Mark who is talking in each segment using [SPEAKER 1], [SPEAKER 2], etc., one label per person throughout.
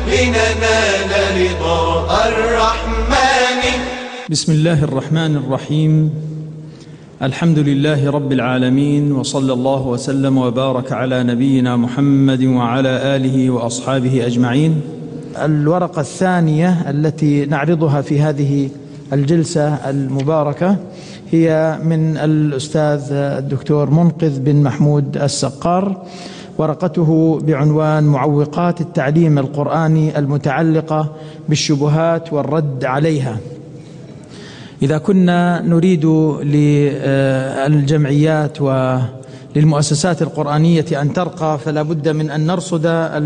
[SPEAKER 1] لننال رضا الرحمن.
[SPEAKER 2] بسم الله الرحمن الرحيم. الحمد لله رب العالمين، وصلى الله وسلم وبارك على نبينا محمد وعلى آله وأصحابه أجمعين. الورقة الثانية التي نعرضها في هذه الجلسة المباركة هي من الأستاذ الدكتور منقذ بن محمود السقار، ورقته بعنوان معوقات التعليم القرآني المتعلقة بالشبهات والرد عليها. إذا كنا نريد للجمعيات وللمؤسسات القرآنية أن ترقى فلا بد من أن نرصد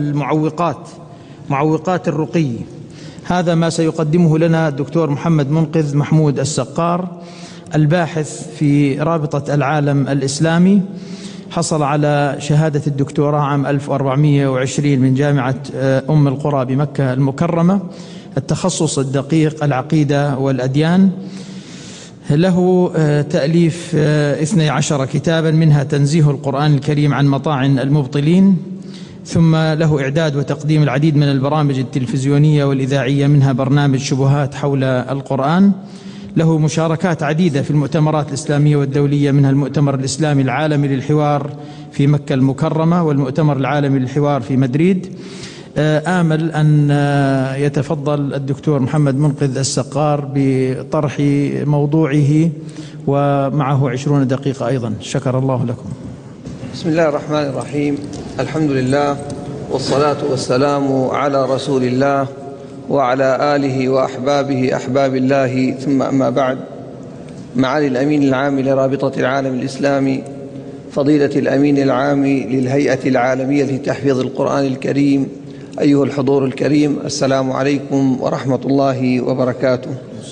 [SPEAKER 2] معوقات الرقي. هذا ما سيقدمه لنا الدكتور محمد منقذ محمود السقار، الباحث في رابطة العالم الإسلامي، حصل على شهادة الدكتوراه عام 1420 من جامعة أم القرى بمكة المكرمة، التخصص الدقيق العقيدة والأديان. له تأليف 12 كتابا، منها تنزيه القرآن الكريم عن مطاعن المبطلين، ثم له إعداد وتقديم العديد من البرامج التلفزيونية والإذاعية، منها برنامج شبهات حول القرآن. له مشاركات عديدة في المؤتمرات الإسلامية والدولية، منها المؤتمر الإسلامي العالمي للحوار في مكة المكرمة والمؤتمر العالمي للحوار في مدريد. آمل أن يتفضل الدكتور محمد منقذ السقار بطرح موضوعه، ومعه 20 دقيقة أيضا. شكر الله لكم.
[SPEAKER 3] بسم الله الرحمن الرحيم. الحمد لله والصلاة والسلام على رسول الله وعلى آله وأحبابه أحباب الله، ثم أما بعد. معالي الأمين العام لرابطة العالم الإسلامي، فضيلة الأمين العام للهيئة العالمية لتحفيظ القرآن الكريم، أيها الحضور الكريم، السلام عليكم ورحمة الله وبركاته.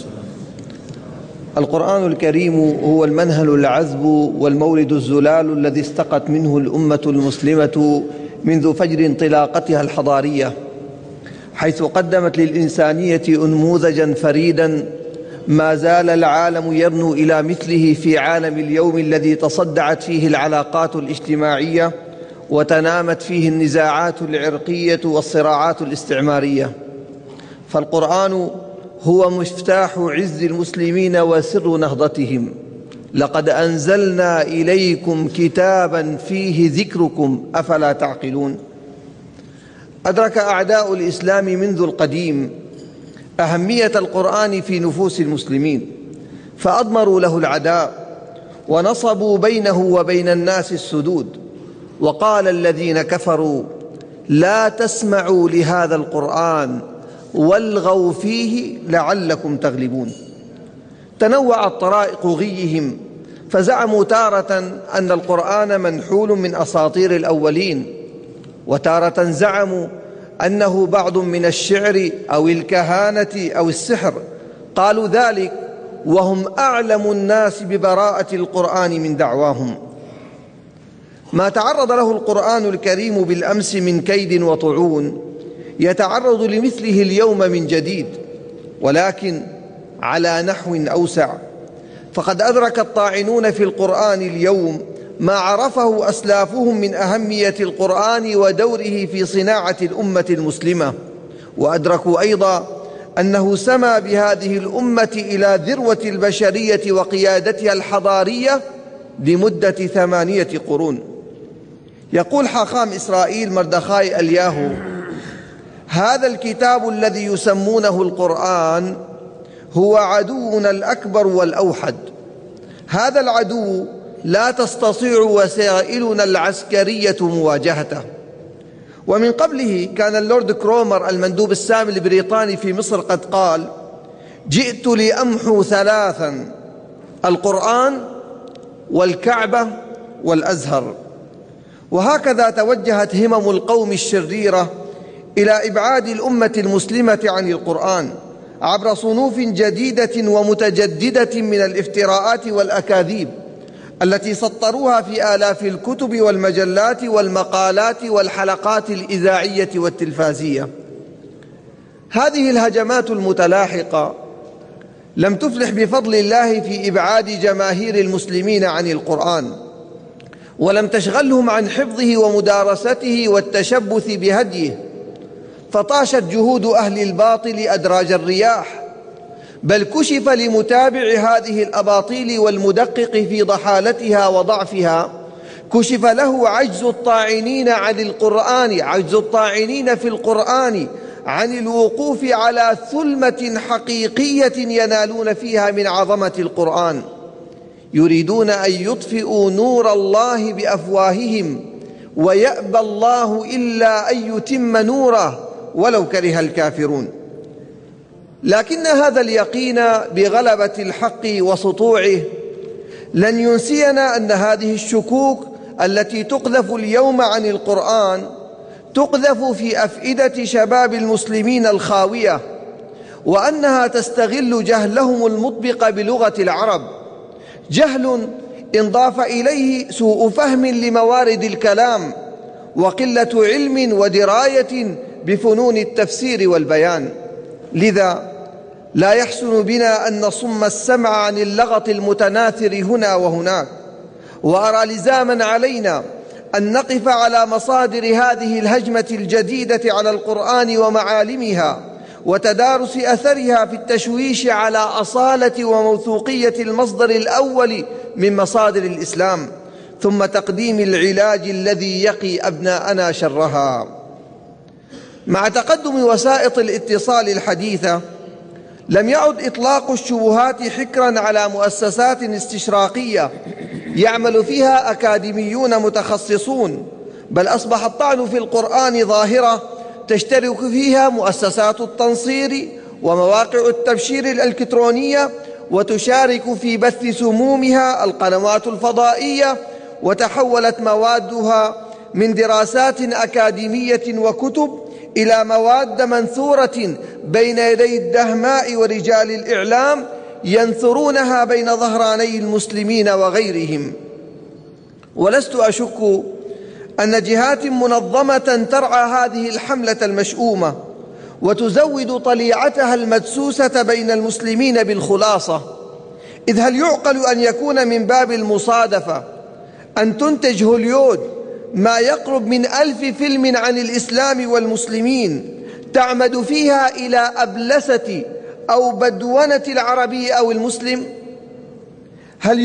[SPEAKER 3] القرآن الكريم هو المنهل العذب والمورد الزلال الذي استقت منه الأمة المسلمة منذ فجر انطلاقتها الحضارية، حيث قدمت للإنسانية أنموذجا فريدا ما زال العالم يرنو إلى مثله في عالم اليوم الذي تصدعت فيه العلاقات الاجتماعية وتنامت فيه النزاعات العرقية والصراعات الاستعمارية. فالقرآن هو مفتاح عز المسلمين وسر نهضتهم. لقد أنزلنا إليكم كتابا فيه ذكركم أفلا تعقلون. أدرك أعداء الإسلام منذ القديم أهمية القرآن في نفوس المسلمين، فأضمروا له العداء ونصبوا بينه وبين الناس السدود. وقال الذين كفروا لا تسمعوا لهذا القرآن والغوا فيه لعلكم تغلبون. تنوعت طرائق غيهم، فزعموا تارة أن القرآن منحول من أساطير الأولين، وتارة زعموا أنه بعض من الشعر أو الكهانة أو السحر. قالوا ذلك وهم أعلم الناس ببراءة القرآن من دعواهم. ما تعرض له القرآن الكريم بالأمس من كيد وطعون يتعرض لمثله اليوم من جديد، ولكن على نحو أوسع. فقد أدرك الطاعنون في القرآن اليوم ما عرفه أسلافهم من أهمية القرآن ودوره في صناعة الأمة المسلمة، وأدركوا أيضا أنه سمى بهذه الأمة إلى ذروة البشرية وقيادتها الحضارية لمدة 8 قرون. يقول حاخام إسرائيل مردخاي الياهو: هذا الكتاب الذي يسمونه القرآن هو عدونا الأكبر والأوحد. هذا العدو لا تستطيع وسائلنا العسكرية مواجهته. ومن قبله كان اللورد كرومر المندوب السامي البريطاني في مصر قد قال: جئت لأمحو 3: القرآن والكعبة والأزهر. وهكذا توجهت همم القوم الشريرة إلى إبعاد الأمة المسلمة عن القرآن عبر صنوف جديدة ومتجددة من الافتراءات والأكاذيب التي سطروها في آلاف الكتب والمجلات والمقالات والحلقات الإذاعية والتلفازية. هذه الهجمات المتلاحقة لم تفلح بفضل الله في إبعاد جماهير المسلمين عن القرآن، ولم تشغلهم عن حفظه ومدارسته والتشبث بهديه، فطاشت جهود أهل الباطل أدراج الرياح، بل كشف لمتابع هذه الأباطيل والمدقق في ضحالتها وضعفها، كشف له عجز الطاعنين في القرآن عن الوقوف على ثلمة حقيقية ينالون فيها من عظمة القرآن. يريدون أن يطفئوا نور الله بأفواههم ويأبى الله إلا أن يتم نوره ولو كره الكافرون. لكن هذا اليقين بغلبة الحق وسطوعه لن ينسينا أن هذه الشكوك التي تقذف اليوم عن القرآن تقذف في أفئدة شباب المسلمين الخاوية، وأنها تستغل جهلهم المطبق بلغة العرب، جهل انضاف إليه سوء فهم لموارد الكلام وقلة علم ودراية بفنون التفسير والبيان. لذا لا يحسن بنا أن نصم السمع عن اللغط المتناثر هنا وهناك، وأرى لزاما علينا أن نقف على مصادر هذه الهجمة الجديدة على القرآن ومعالمها وتدارس أثرها في التشويش على أصالة وموثوقية المصدر الأول من مصادر الإسلام، ثم تقديم العلاج الذي يقي أبناءنا شرها. مع تقدم وسائط الاتصال الحديثة لم يعد إطلاق الشبهات حكرا على مؤسسات استشراقية يعمل فيها أكاديميون متخصصون، بل أصبح الطعن في القرآن ظاهرة تشترك فيها مؤسسات التنصير ومواقع التبشير الإلكترونية، وتشارك في بث سمومها القنوات الفضائية، وتحولت موادها من دراسات أكاديمية وكتب إلى مواد منثورة بين يدي الدهماء ورجال الإعلام ينثرونها بين ظهراني المسلمين وغيرهم. ولست أشك أن جهات منظمة ترعى هذه الحملة المشؤومة وتزود طليعتها المدسوسة بين المسلمين بالخلاصة، إذ هل يعقل أن يكون من باب المصادفة أن تنتج هوليود ما يقرب من 1000 فيلم عن الإسلام والمسلمين تعمد فيها إلى أبلسة أو بدونة العربي أو المسلم؟ هل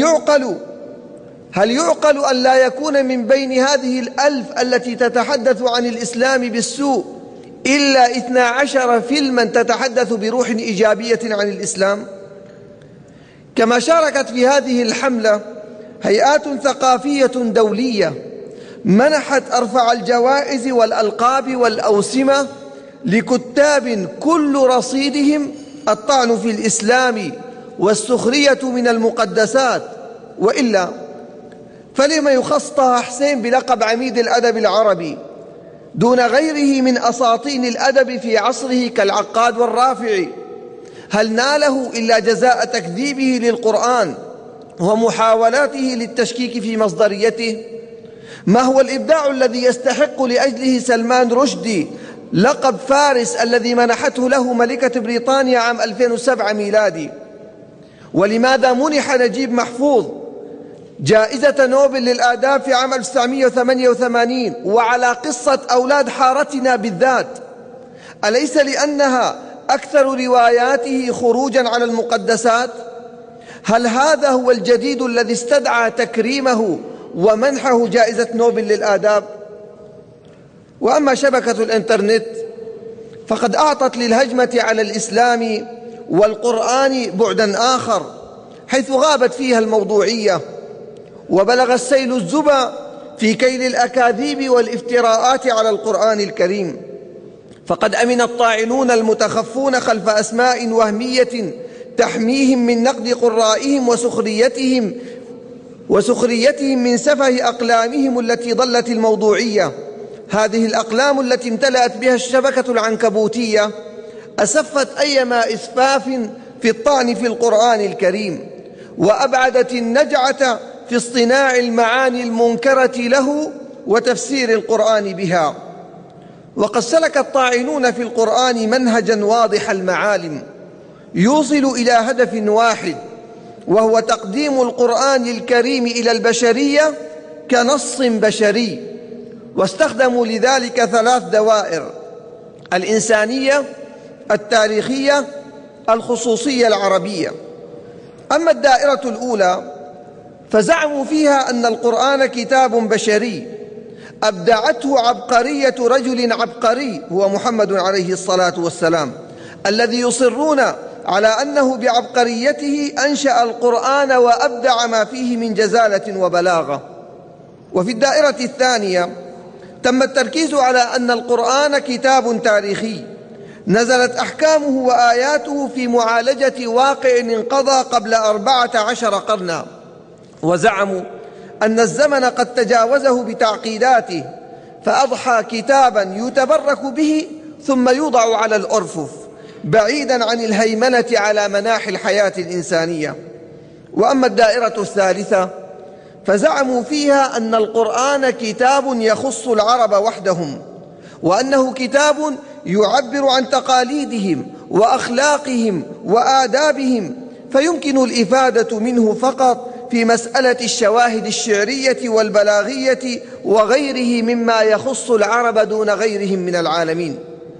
[SPEAKER 3] يعقل أن لا يكون من بين هذه 1000 التي تتحدث عن الإسلام بالسوء إلا 12 فيلما تتحدث بروح إيجابية عن الإسلام؟ كما شاركت في هذه الحملة هيئات ثقافية دولية منحت أرفع الجوائز والألقاب والأوسمة لكتاب كل رصيدهم الطعن في الإسلام والسخرية من المقدسات، وإلا فلما يخص طه حسين بلقب عميد الأدب العربي دون غيره من أساطين الأدب في عصره كالعقاد والرافعي؟ هل ناله إلا جزاء تكذيبه للقرآن ومحاولاته للتشكيك في مصدريته؟ ما هو الإبداع الذي يستحق لأجله سلمان رشدي لقب فارس الذي منحته له ملكة بريطانيا عام 2007 ميلادي؟ ولماذا منح نجيب محفوظ جائزة نوبل للآداب في عام 1988 وعلى قصة أولاد حارتنا بالذات؟ أليس لأنها أكثر رواياته خروجا على المقدسات؟ هل هذا هو الجديد الذي استدعى تكريمه ومنحه جائزة نوبل للآداب؟ وأما شبكة الإنترنت فقد أعطت للهجمة على الإسلام والقرآن بعدا آخر، حيث غابت فيها الموضوعية وبلغ السيل الزبا في كيل الأكاذيب والافتراءات على القرآن الكريم. فقد أمن الطاعنون المتخفون خلف أسماء وهمية تحميهم من نقد قرائهم وسخريتهم من سفه أقلامهم التي ضلت الموضوعية. هذه الأقلام التي امتلأت بها الشبكة العنكبوتية أسفت أيما إسفاف في الطعن في القرآن الكريم، وأبعدت النجعة في اصطناع المعاني المنكرة له وتفسير القرآن بها. وقد سلك الطاعنون في القرآن منهجا واضح المعالم يوصل إلى هدف واحد، وهو تقديم القرآن الكريم إلى البشرية كنص بشري، واستخدموا لذلك 3 دوائر: الإنسانية، التاريخية، الخصوصية العربية. أما الدائرة الأولى فزعموا فيها أن القرآن كتاب بشري أبدعته عبقرية رجل عبقري هو محمد عليه الصلاة والسلام، الذي يصرون على أنه بعبقريته أنشأ القرآن وأبدع ما فيه من جزالة وبلاغة. وفي الدائرة الثانية تم التركيز على أن القرآن كتاب تاريخي نزلت أحكامه وآياته في معالجة واقع انقضى قبل 14 قرنا، وزعموا أن الزمن قد تجاوزه بتعقيداته فأضحى كتابا يتبرك به ثم يوضع على الأرفف بعيدا عن الهيمنة على مناحي الحياة الإنسانية. وأما الدائرة الثالثة فزعموا فيها أن القرآن كتاب يخص العرب وحدهم، وأنه كتاب يعبر عن تقاليدهم وأخلاقهم وآدابهم، فيمكن الإفادة منه فقط في مسألة الشواهد الشعرية والبلاغية وغيره مما يخص العرب دون غيرهم من العالمين.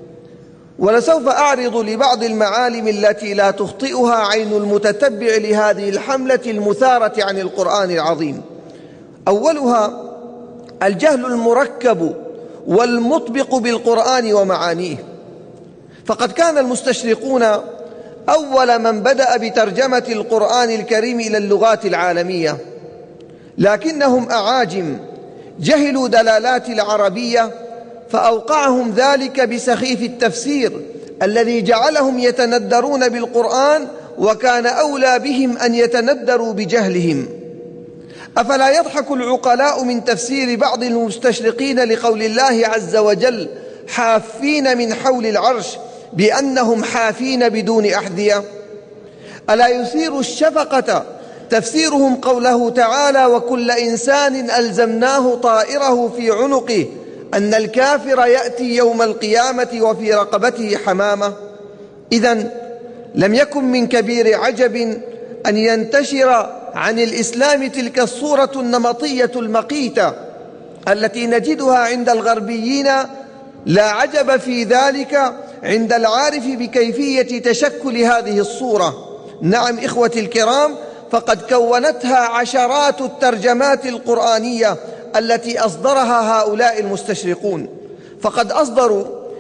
[SPEAKER 3] ولسوف أعرض لبعض المعالم التي لا تخطئها عين المتتبع لهذه الحملة المثارة عن القرآن العظيم. أولها الجهل المركب والمطبق بالقرآن ومعانيه، فقد كان المستشرقون أول من بدأ بترجمة القرآن الكريم إلى اللغات العالمية، لكنهم أعاجم جهلوا دلالات العربية فأوقعهم ذلك بسخيف التفسير الذي جعلهم يتندرون بالقرآن، وكان أولى بهم أن يتندروا بجهلهم. أفلا يضحك العقلاء من تفسير بعض المستشرقين لقول الله عز وجل حافين من حول العرش بأنهم حافين بدون أحذية؟ ألا يثير الشفقة تفسيرهم قوله تعالى وكل إنسان ألزمناه طائره في عنقه أن الكافر يأتي يوم القيامة وفي رقبته حمامة؟ إذن لم يكن من كبير عجب أن ينتشر عن الإسلام تلك الصورة النمطية المقيتة التي نجدها عند الغربيين، لا عجب في ذلك عند العارف بكيفية تشكل هذه الصورة. نعم إخوتي الكرام، فقد كونتها عشرات الترجمات القرآنية التي أصدرها هؤلاء المستشرقون، فقد أصدروا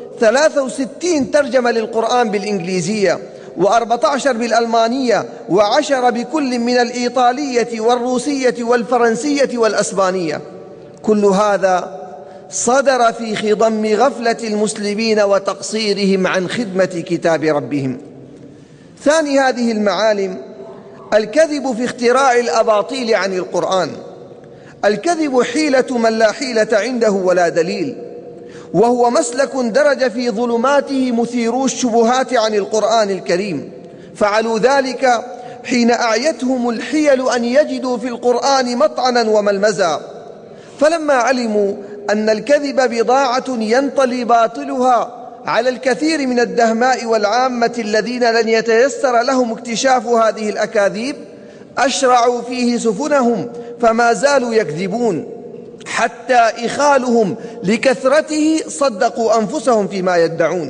[SPEAKER 3] 63 ترجمة للقرآن بالإنجليزية، و14 بالألمانية، و10 بكل من الإيطالية والروسية والفرنسية والأسبانية. كل هذا صدر في خضم غفلة المسلمين وتقصيرهم عن خدمة كتاب ربهم. ثاني هذه المعالم الكذب في اختراع الأباطيل عن القرآن. الكذب حيلة من لا حيلة عنده ولا دليل، وهو مسلك درج في ظلماته مثيرو الشبهات عن القرآن الكريم، فعلوا ذلك حين أعيتهم الحيل أن يجدوا في القرآن مطعنا وملمزا، فلما علموا أن الكذب بضاعة ينطلي باطلها على الكثير من الدهماء والعامة الذين لن يتيسر لهم اكتشاف هذه الأكاذيب، أشرعوا فيه سفنهم فما زالوا يكذبون، حتى إخالهم لكثرته صدقوا أنفسهم فيما يدعون.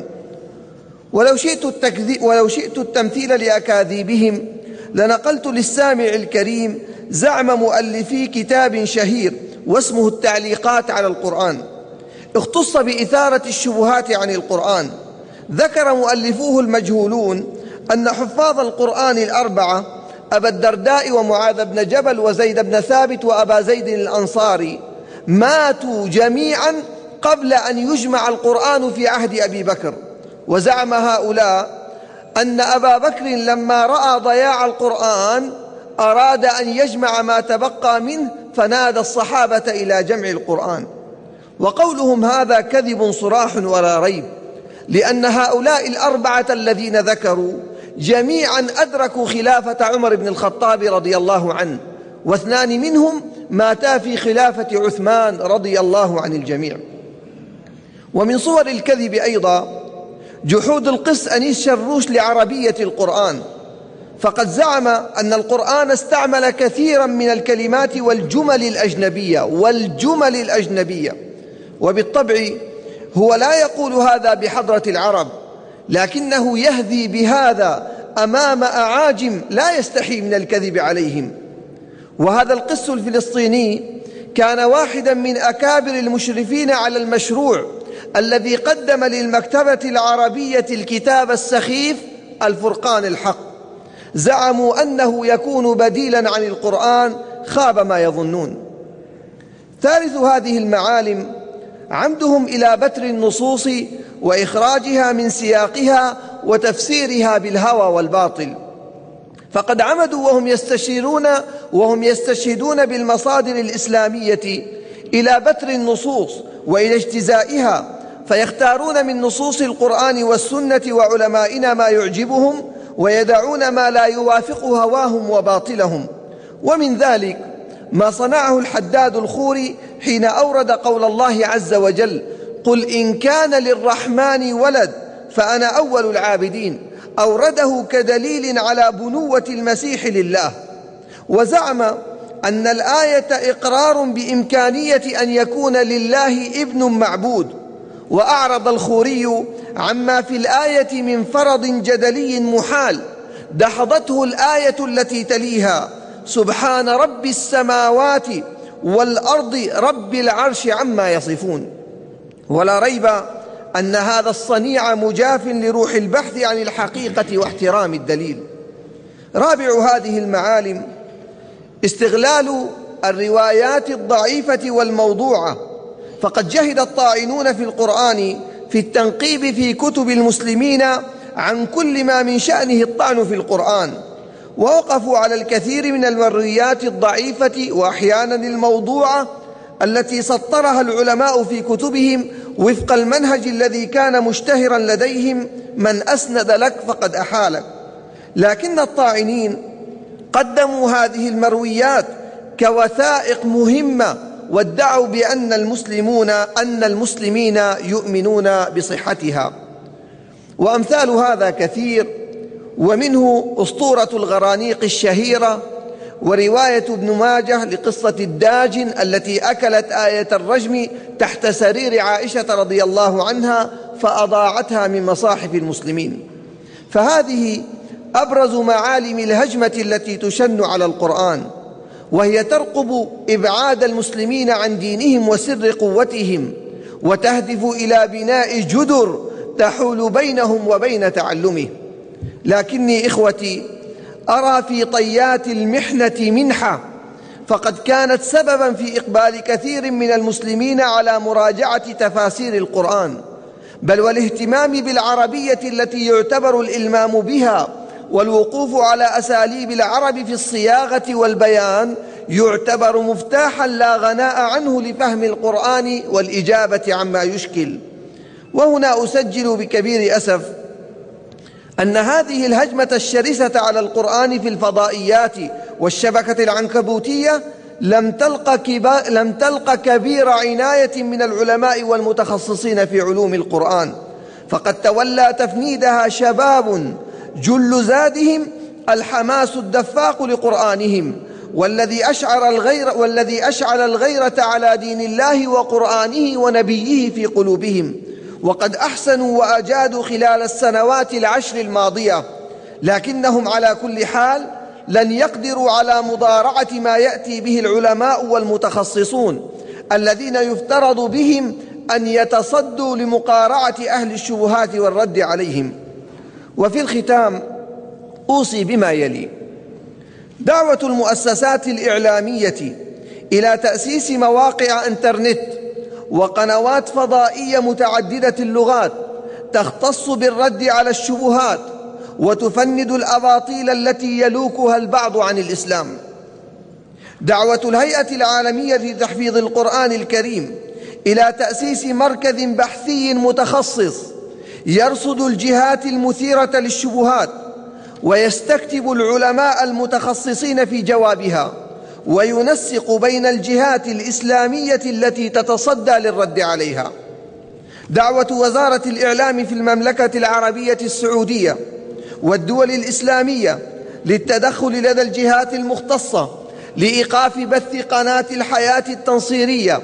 [SPEAKER 3] ولو شئت التمثيل لأكاذيبهم لنقلت للسامع الكريم زعم مؤلفي كتاب شهير واسمه التعليقات على القرآن، اختص بإثارة الشبهات عن القرآن. ذكر مؤلفوه المجهولون أن حفاظ القرآن الأربعة أبا الدرداء ومعاذ بن جبل وزيد بن ثابت وأبا زيد الأنصاري ماتوا جميعا قبل أن يجمع القرآن في عهد أبي بكر. وزعم هؤلاء أن أبا بكر لما رأى ضياع القرآن أراد أن يجمع ما تبقى منه فنادى الصحابة إلى جمع القرآن. وقولهم هذا كذب صراح ولا ريب، لأن هؤلاء الأربعة الذين ذكروا جميعا أدركوا خلافة عمر بن الخطاب رضي الله عنه، واثنان منهم ماتا في خلافة عثمان رضي الله عن الجميع. ومن صور الكذب أيضا جحود القس أنيس شروش لعربية القرآن، فقد زعم أن القرآن استعمل كثيرا من الكلمات والجمل الأجنبية وبالطبع هو لا يقول هذا بحضرة العرب، لكنه يهذي بهذا أمام أعاجم لا يستحي من الكذب عليهم. وهذا القس الفلسطيني كان واحدا من أكابر المشرفين على المشروع الذي قدم للمكتبة العربية الكتاب السخيف الفرقان الحق. زعموا أنه يكون بديلا عن القرآن، خاب ما يظنون. ثالث هذه المعالم عمدهم إلى بتر النصوص وإخراجها من سياقها وتفسيرها بالهوى والباطل. فقد عمدوا وهم يستشهدون بالمصادر الإسلامية إلى بتر النصوص وإلى اجتزائها، فيختارون من نصوص القرآن والسنة وعلمائنا ما يعجبهم ويدعون ما لا يوافق هواهم وباطلهم. ومن ذلك ما صنعه الحداد الخوري حين أورد قول الله عز وجل: قل إن كان للرحمن ولد فأنا أول العابدين. أورده كدليل على بنوة المسيح لله، وزعم أن الآية إقرار بإمكانية أن يكون لله ابن معبود. وأعرض الخوري عما في الآية من فرض جدلي محال، دحضته الآية التي تليها: سبحان رب السماوات والأرض رب العرش عما يصفون. ولا ريب أن هذا الصنيع مجاف لروح البحث عن الحقيقة واحترام الدليل. رابع هذه المعالم استغلال الروايات الضعيفة والموضوعة، فقد جهد الطاعنون في القرآن في التنقيب في كتب المسلمين عن كل ما من شأنه الطعن في القرآن، ووقفوا على الكثير من المرويات الضعيفة وأحيانا الموضوعة التي سطرها العلماء في كتبهم وفق المنهج الذي كان مشتهرا لديهم: من أسند لك فقد أحالك. لكن الطاعنين قدموا هذه المرويات كوثائق مهمة، وادعوا بأن المسلمين يؤمنون بصحتها. وأمثال هذا كثير، ومنه أسطورة الغرانيق الشهيرة، ورواية ابن ماجه لقصة الداجن التي أكلت آية الرجم تحت سرير عائشة رضي الله عنها فأضاعتها من مصاحف المسلمين. فهذه أبرز معالم الهجمة التي تشن على القرآن، وهي ترقب إبعاد المسلمين عن دينهم وسر قوتهم، وتهدف إلى بناء جدر تحول بينهم وبين تعلمه. لكني إخوتي أرى في طيات المحنة منحة، فقد كانت سببا في إقبال كثير من المسلمين على مراجعة تفاسير القرآن، بل والاهتمام بالعربية التي يعتبر الإلمام بها والوقوف على أساليب العرب في الصياغة والبيان يعتبر مفتاحا لا غناء عنه لفهم القرآن والإجابة عما يشكل. وهنا أسجل بكبير أسف أن هذه الهجمة الشرسة على القرآن في الفضائيات والشبكة العنكبوتية لم تلق كبير عناية من العلماء والمتخصصين في علوم القرآن، فقد تولى تفنيدها شباب جل زادهم الحماس الدفاق لقرآنهم، والذي أشعل الغيرة على دين الله وقرآنه ونبيه في قلوبهم، وقد أحسنوا وأجادوا خلال السنوات العشر الماضية. لكنهم على كل حال لن يقدروا على مضارعة ما يأتي به العلماء والمتخصصون الذين يفترض بهم أن يتصدوا لمقارعة أهل الشبهات والرد عليهم. وفي الختام أوصي بما يلي: دعوة المؤسسات الإعلامية إلى تأسيس مواقع إنترنت وقنوات فضائية متعددة اللغات تختص بالرد على الشبهات وتفند الأباطيل التي يلوكها البعض عن الإسلام. دعوة الهيئة العالمية لتحفيظ القرآن الكريم إلى تأسيس مركز بحثي متخصص يرصد الجهات المثيرة للشبهات ويستكتب العلماء المتخصصين في جوابها، وينسق بين الجهات الإسلامية التي تتصدى للرد عليها. دعوة وزارة الإعلام في المملكة العربية السعودية والدول الإسلامية للتدخل لدى الجهات المختصة لإيقاف بث قناة الحياة التنصيرية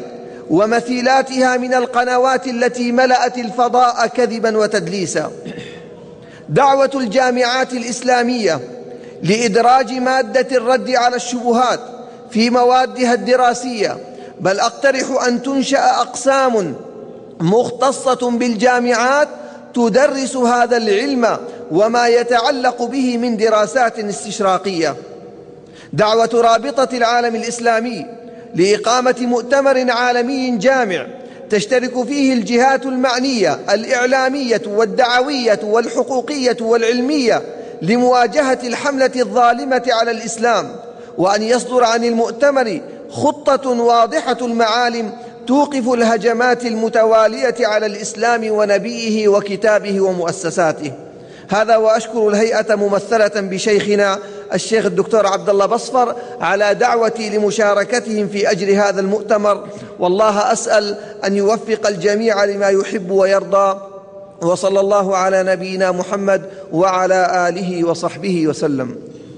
[SPEAKER 3] ومثيلاتها من القنوات التي ملأت الفضاء كذبا وتدليسا. دعوة الجامعات الإسلامية لإدراج مادة الرد على الشبهات في موادها الدراسية، بل أقترح أن تنشأ أقسام مختصة بالجامعات تدرس هذا العلم وما يتعلق به من دراسات استشراقية. دعوة رابطة العالم الإسلامي لإقامة مؤتمر عالمي جامع تشترك فيه الجهات المعنية الإعلامية والدعوية والحقوقية والعلمية لمواجهة الحملة الظالمة على الإسلام، وأن يصدر عن المؤتمر خطة واضحة المعالم توقف الهجمات المتوالية على الإسلام ونبيه وكتابه ومؤسساته. هذا وأشكر الهيئة ممثلة بشيخنا الشيخ الدكتور عبد الله بصفر على دعوتي لمشاركتهم في أجر هذا المؤتمر، والله أسأل أن يوفق الجميع لما يحب ويرضى، وصلى الله على نبينا محمد وعلى آله وصحبه وسلم.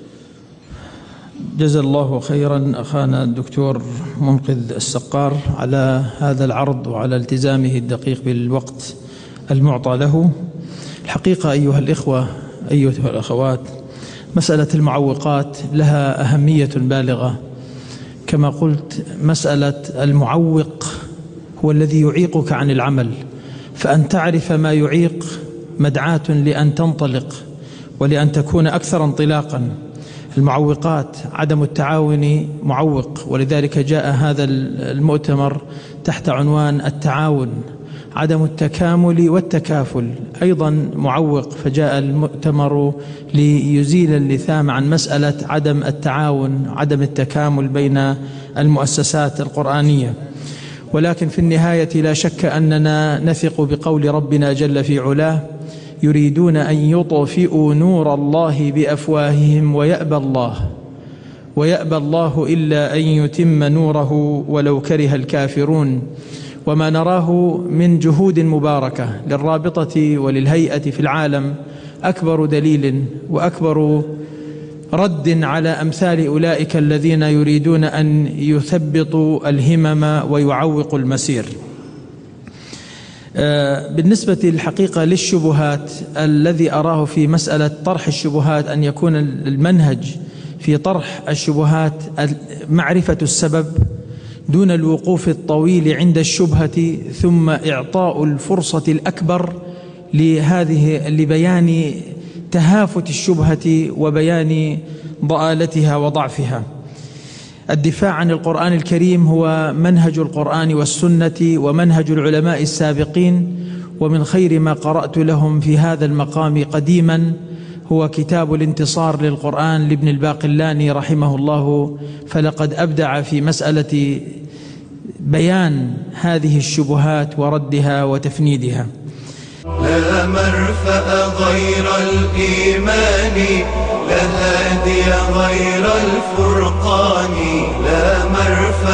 [SPEAKER 2] جزا الله خيرا أخانا الدكتور منقذ السقار على هذا العرض وعلى التزامه الدقيق بالوقت المعطى له. الحقيقة أيها الإخوة أيها الأخوات، مسألة المعوقات لها أهمية بالغة. كما قلت، مسألة المعوق هو الذي يعيقك عن العمل، فأن تعرف ما يعيق مدعاة لأن تنطلق ولأن تكون أكثر انطلاقا. المعوقات، عدم التعاون معوق، ولذلك جاء هذا المؤتمر تحت عنوان التعاون. عدم التكامل والتكافل أيضا معوق، فجاء المؤتمر ليزيل اللثام عن مسألة عدم التعاون، عدم التكامل بين المؤسسات القرآنية. ولكن في النهاية لا شك أننا نثق بقول ربنا جل في علاه: يريدون أن يطفئوا نور الله بأفواههم ويأبى الله إلا أن يتم نوره ولو كره الكافرون. وما نراه من جهود مباركة للرابطة وللهيئة في العالم أكبر دليل وأكبر رد على أمثال أولئك الذين يريدون أن يثبطوا الهمم ويعوقوا المسير. بالنسبة الحقيقة للشبهات، الذي أراه في مسألة طرح الشبهات أن يكون المنهج في طرح الشبهات معرفة السبب دون الوقوف الطويل عند الشبهة، ثم إعطاء الفرصة الأكبر لبيان تهافت الشبهة وبيان ضآلتها وضعفها. الدفاع عن القرآن الكريم هو منهج القرآن والسنة ومنهج العلماء السابقين، ومن خير ما قرأت لهم في هذا المقام قديما هو كتاب الانتصار للقرآن لابن الباقلاني رحمه الله، فلقد أبدع في مسألة بيان هذه الشبهات وردها وتفنيدها.
[SPEAKER 1] لا مرفأ غير الإيمان، لا هادي غير الفرقان، لا مرفأ